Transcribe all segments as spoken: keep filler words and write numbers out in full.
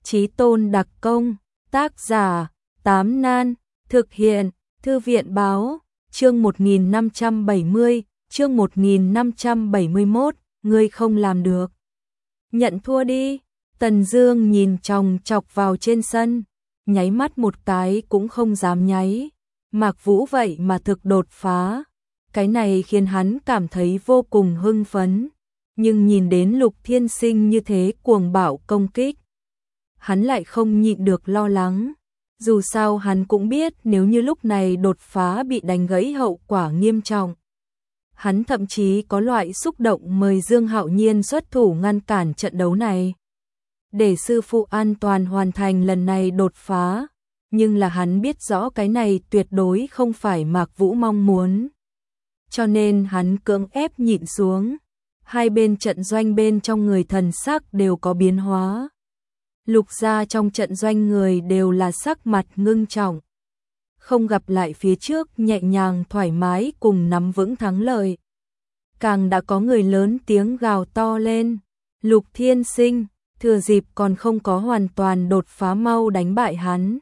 Chí tôn đặc công, tác giả, Tám Nan, thực hiện, Thư viện báo, chương một nghìn năm trăm bảy mươi, chương một nghìn năm trăm bảy mươi mốt, ngươi không làm được. Nhận thua đi, Tần Dương nhìn chòng chọc vào trên sân, nháy mắt một cái cũng không dám nháy. Mạc Vũ vậy mà thực đột phá, cái này khiến hắn cảm thấy vô cùng hưng phấn. Nhưng nhìn đến Lục Thiên Sinh như thế cuồng bạo công kích, hắn lại không nhịn được lo lắng. Dù sao hắn cũng biết nếu như lúc này đột phá bị đánh gãy hậu quả nghiêm trọng. Hắn thậm chí có loại xúc động mời Dương Hạo Nhiên xuất thủ ngăn cản trận đấu này, để sư phụ an toàn hoàn thành lần này đột phá. Nhưng là hắn biết rõ cái này tuyệt đối không phải Mạc Vũ mong muốn, cho nên hắn cưỡng ép nhịn xuống. Hai bên trận doanh bên trong người thần sắc đều có biến hóa. Lục gia trong trận doanh người đều là sắc mặt ngưng trọng, không gặp lại phía trước nhẹ nhàng thoải mái cùng nắm vững thắng lợi. Càng đã có người lớn tiếng gào to lên, Lục Thiên Sinh, thừa dịp còn không có hoàn toàn đột phá mau đánh bại hắn.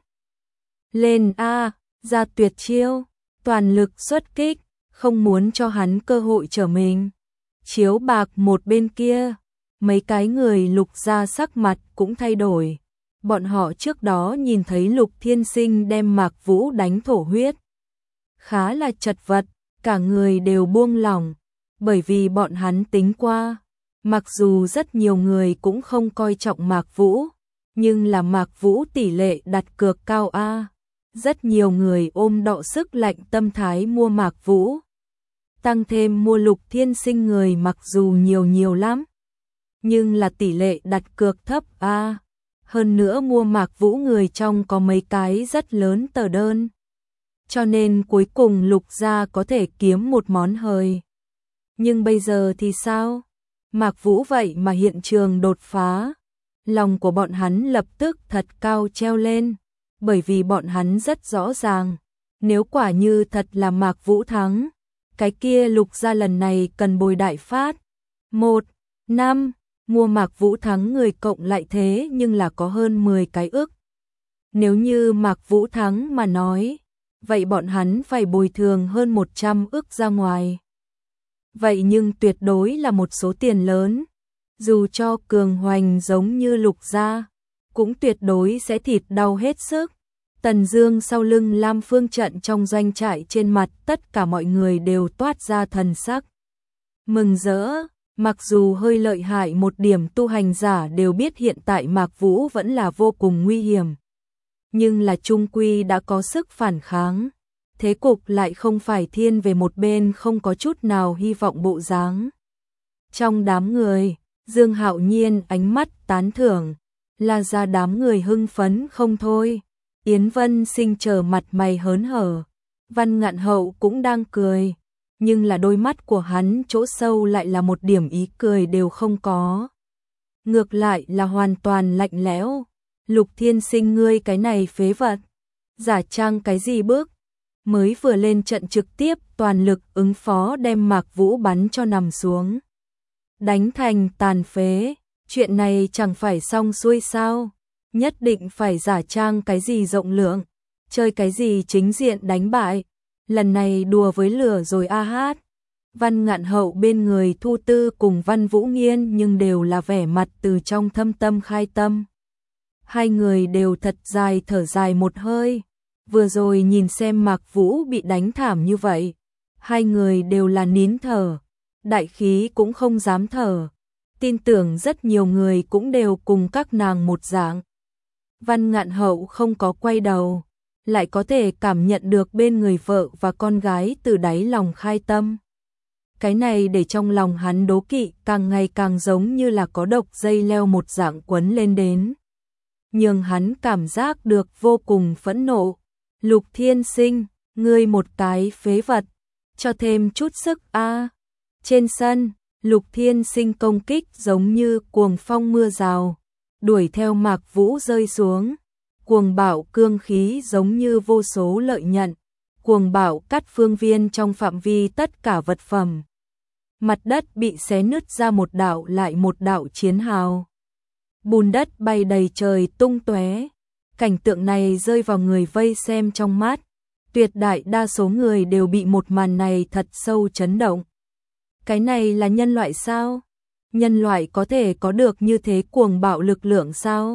Lên a, ra tuyệt chiêu, toàn lực xuất kích, không muốn cho hắn cơ hội trở mình. Chiếu bạc một bên kia, mấy cái người Lục gia sắc mặt cũng thay đổi. Bọn họ trước đó nhìn thấy Lục Thiên Sinh đem Mạc Vũ đánh thổ huyết, khá là chật vật, cả người đều buông lỏng, bởi vì bọn hắn tính qua, mặc dù rất nhiều người cũng không coi trọng Mạc Vũ, nhưng là Mạc Vũ tỷ lệ đặt cược cao a, rất nhiều người ôm đọ sức lạnh tâm thái mua Mạc Vũ. Tăng thêm mua Lục Thiên Sinh người mặc dù nhiều nhiều lắm, nhưng là tỷ lệ đặt cược thấp a. Hơn nữa mua Mạc Vũ người trong có mấy cái rất lớn tờ đơn, cho nên cuối cùng Lục gia có thể kiếm một món hời. Nhưng bây giờ thì sao? Mạc Vũ vậy mà hiện trường đột phá, lòng của bọn hắn lập tức thật cao treo lên, bởi vì bọn hắn rất rõ ràng, nếu quả như thật là Mạc Vũ thắng, cái kia Lục gia lần này cần bồi đại phát. Một năm, mua Mạc Vũ thắng người cộng lại thế nhưng là có hơn mười cái ức. Nếu như Mạc Vũ thắng mà nói, vậy bọn hắn phải bồi thường hơn một trăm ức ra ngoài. Vậy nhưng tuyệt đối là một số tiền lớn, dù cho cường hoành giống như Lục gia, cũng tuyệt đối sẽ thịt đau hết sức. Tần Dương sau lưng Lam Phương trận trong doanh trại, trên mặt tất cả mọi người đều toát ra thần sắc mừng rỡ. Mặc dù hơi lợi hại một điểm, tu hành giả đều biết hiện tại Mạc Vũ vẫn là vô cùng nguy hiểm, nhưng là chung quy đã có sức phản kháng, thế cục lại không phải thiên về một bên không có chút nào hy vọng bộ dáng. Trong đám người, Dương Hạo Nhiên ánh mắt tán thưởng, là ra đám người hưng phấn không thôi. Yến Vân Sinh chờ mặt mày hớn hở, Văn Ngạn Hậu cũng đang cười, nhưng là đôi mắt của hắn chỗ sâu lại là một điểm ý cười đều không có. Ngược lại là hoàn toàn lạnh lẽo. Lục Thiên Sinh, ngươi cái này phế vật, giả trang cái gì bước, mới vừa lên trận trực tiếp toàn lực ứng phó đem Mạc Vũ bắn cho nằm xuống, đánh thành tàn phế, chuyện này chẳng phải xong xuôi sao? Nhất định phải giả trang cái gì rộng lượng, chơi cái gì chính diện đánh bại, lần này đùa với lửa rồi a hát. Văn Ngạn Hậu bên người Thu Tư cùng Văn Vũ Nghiên nhưng đều là vẻ mặt từ trong thâm tâm khai tâm. Hai người đều thật dài thở dài một hơi, vừa rồi nhìn xem Mạc Vũ bị đánh thảm như vậy, hai người đều là nín thở, đại khí cũng không dám thở. Tin tưởng rất nhiều người cũng đều cùng các nàng một dạng. Văn Ngạn Hậu không có quay đầu, lại có thể cảm nhận được bên người vợ và con gái từ đáy lòng khai tâm. Cái này để trong lòng hắn đố kỵ càng ngày càng giống như là có độc dây leo một dạng quấn lên đến, nhưng hắn cảm giác được vô cùng phẫn nộ. Lục Thiên Sinh, ngươi một cái phế vật, cho thêm chút sức a. Trên sân, Lục Thiên Sinh công kích giống như cuồng phong mưa rào, đuổi theo Mạc Vũ rơi xuống, cuồng bạo cương khí giống như vô số lợi nhận, cuồng bạo cắt phương viên trong phạm vi tất cả vật phẩm. Mặt đất bị xé nứt ra một đạo lại một đạo chiến hào. bùn đất bay đầy trời tung tóe. Cảnh tượng này rơi vào người vây xem trong mắt. Tuyệt đại đa số người đều bị một màn này thật sâu chấn động. Cái này là nhân loại sao? Nhân loại có thể có được như thế cuồng bạo lực lượng sao?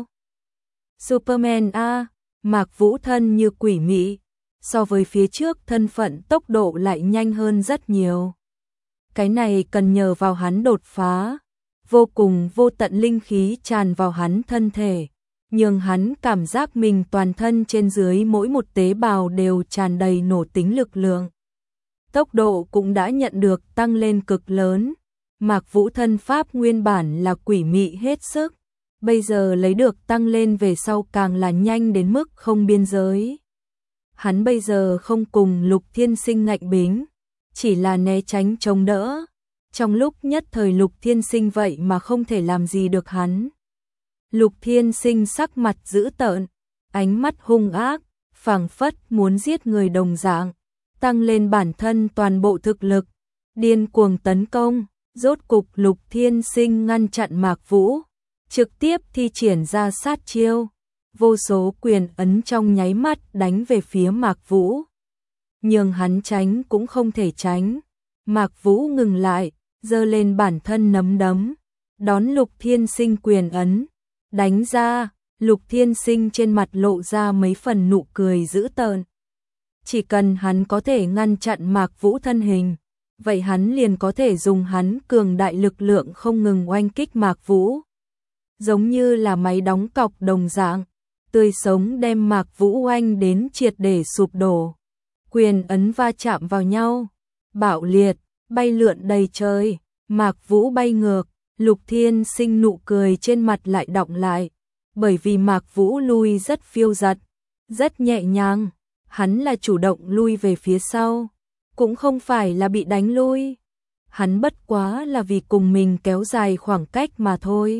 Superman a, Mạc Vũ thân như quỷ mị, so với phía trước thân phận tốc độ lại nhanh hơn rất nhiều. Cái này cần nhờ vào hắn đột phá, vô cùng vô tận linh khí tràn vào hắn thân thể, nhưng hắn cảm giác mình toàn thân trên dưới mỗi một tế bào đều tràn đầy nổ tính lực lượng. Tốc độ cũng đã nhận được tăng lên cực lớn. Mạc Vũ thân pháp nguyên bản là quỷ mị hết sức, bây giờ lấy được tăng lên về sau càng là nhanh đến mức không biên giới. Hắn bây giờ không cùng Lục Thiên Sinh ngạnh bính, chỉ là né tránh chống đỡ. Trong lúc nhất thời Lục Thiên Sinh vậy mà không thể làm gì được hắn. Lục Thiên Sinh sắc mặt dữ tợn, ánh mắt hung ác, phảng phất muốn giết người đồng dạng, tăng lên bản thân toàn bộ thực lực, điên cuồng tấn công. Rốt cục Lục Thiên Sinh ngăn chặn Mạc Vũ, trực tiếp thi triển ra sát chiêu, vô số quyền ấn trong nháy mắt đánh về phía Mạc Vũ. Nhưng hắn tránh cũng không thể tránh. Mạc Vũ ngừng lại, giơ lên bản thân nắm đấm, đón Lục Thiên Sinh quyền ấn, đánh ra. Lục Thiên Sinh trên mặt lộ ra mấy phần nụ cười dữ tợn. Chỉ cần hắn có thể ngăn chặn Mạc Vũ thân hình, vậy hắn liền có thể dùng hắn cường đại lực lượng không ngừng oanh kích Mạc Vũ. Giống như là máy đóng cọc đồng dạng, tươi sống đem Mạc Vũ oanh đến triệt để sụp đổ. Quyền ấn va chạm vào nhau, bạo liệt, bay lượn đầy trời, Mạc Vũ bay ngược. Lục Thiên Sinh nụ cười trên mặt lại đọng lại, bởi vì Mạc Vũ lui rất phiêu dật, rất nhẹ nhàng, hắn là chủ động lui về phía sau, cũng không phải là bị đánh lui. Hắn bất quá là vì cùng mình kéo dài khoảng cách mà thôi.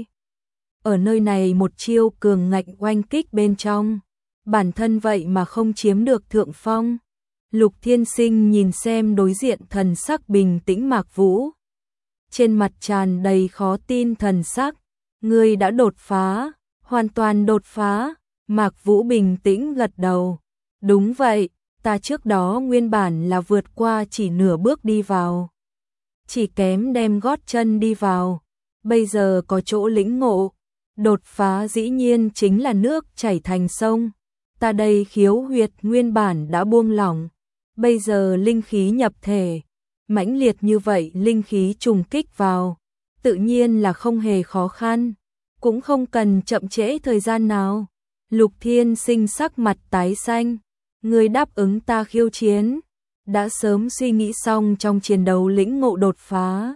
Ở nơi này một chiêu cường ngạnh oanh kích bên trong, bản thân vậy mà không chiếm được thượng phong. Lục Thiên Sinh nhìn xem đối diện thần sắc bình tĩnh Mạc Vũ, trên mặt tràn đầy khó tin thần sắc. Ngươi đã đột phá, hoàn toàn đột phá. Mạc Vũ bình tĩnh gật đầu. Đúng vậy, ta trước đó nguyên bản là vượt qua chỉ nửa bước đi vào, chỉ kém đem gót chân đi vào, bây giờ có chỗ lĩnh ngộ. Đột phá dĩ nhiên chính là nước chảy thành sông. Ta đây khiếu huyệt nguyên bản đã buông lỏng, bây giờ linh khí nhập thể, mãnh liệt như vậy linh khí trùng kích vào, tự nhiên là không hề khó khăn, cũng không cần chậm trễ thời gian nào. Lục Thiên Sinh sắc mặt tái xanh, ngươi đáp ứng ta khiêu chiến, đã sớm suy nghĩ xong trong chiến đấu lĩnh ngộ đột phá.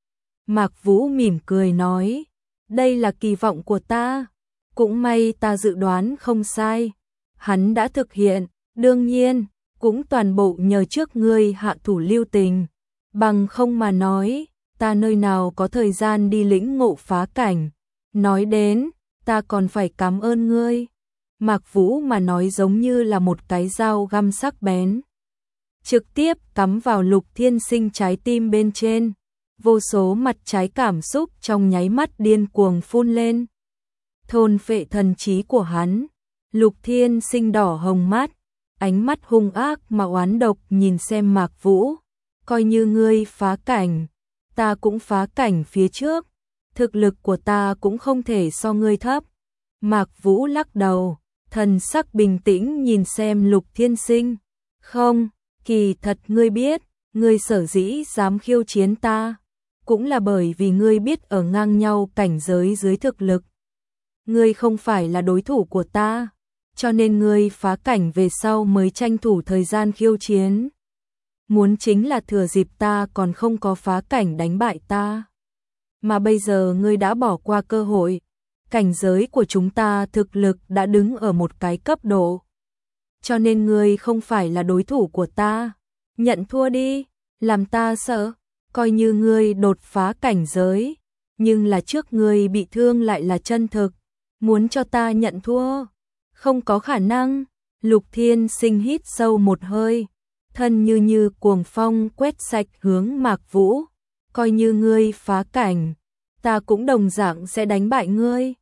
Mạc Vũ mỉm cười nói, đây là kỳ vọng của ta, cũng may ta dự đoán không sai, hắn đã thực hiện, đương nhiên, cũng toàn bộ nhờ trước ngươi hạ thủ lưu tình, bằng không mà nói, ta nơi nào có thời gian đi lĩnh ngộ phá cảnh. Nói đến, ta còn phải cảm ơn ngươi. Mạc Vũ mà nói giống như là một cái dao găm sắc bén, trực tiếp cắm vào Lục Thiên Sinh trái tim bên trên. Vô số mặt trái cảm xúc trong nháy mắt điên cuồng phun lên, thôn phệ thần trí của hắn. Lục Thiên Sinh đỏ hồng mắt, ánh mắt hung ác mà oán độc nhìn xem Mạc Vũ. Coi như ngươi phá cảnh, ta cũng phá cảnh phía trước, thực lực của ta cũng không thể so ngươi thấp. Mạc Vũ lắc đầu, thần sắc bình tĩnh nhìn xem Lục Thiên Sinh. Không, kỳ thật ngươi biết, ngươi sở dĩ dám khiêu chiến ta, cũng là bởi vì ngươi biết ở ngang nhau cảnh giới dưới thực lực. Ngươi không phải là đối thủ của ta, cho nên ngươi phá cảnh về sau mới tranh thủ thời gian khiêu chiến. Muốn chính là thừa dịp ta còn không có phá cảnh đánh bại ta. Mà bây giờ ngươi đã bỏ qua cơ hội, cảnh giới của chúng ta thực lực đã đứng ở một cái cấp độ. Cho nên ngươi không phải là đối thủ của ta. Nhận thua đi, làm ta sợ. Coi như ngươi đột phá cảnh giới, nhưng là trước ngươi bị thương lại là chân thực. Muốn cho ta nhận thua, không có khả năng. Lục Thiên Sinh hít sâu một hơi, thân như như cuồng phong quét sạch hướng Mạc Vũ. Coi như ngươi phá cảnh, ta cũng đồng dạng sẽ đánh bại ngươi.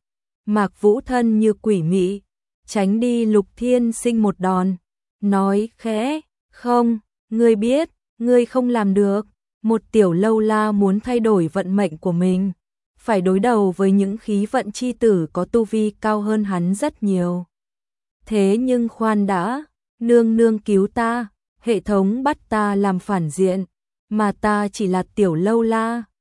Mạc Vũ thân như quỷ mị, tránh đi Lục Thiên Sinh một đòn, nói khẽ, không, ngươi biết, ngươi không làm được, một tiểu lâu la muốn thay đổi vận mệnh của mình, phải đối đầu với những khí vận chi tử có tu vi cao hơn hắn rất nhiều. Thế nhưng khoan đã, nương nương cứu ta, hệ thống bắt ta làm phản diện, mà ta chỉ là tiểu lâu la,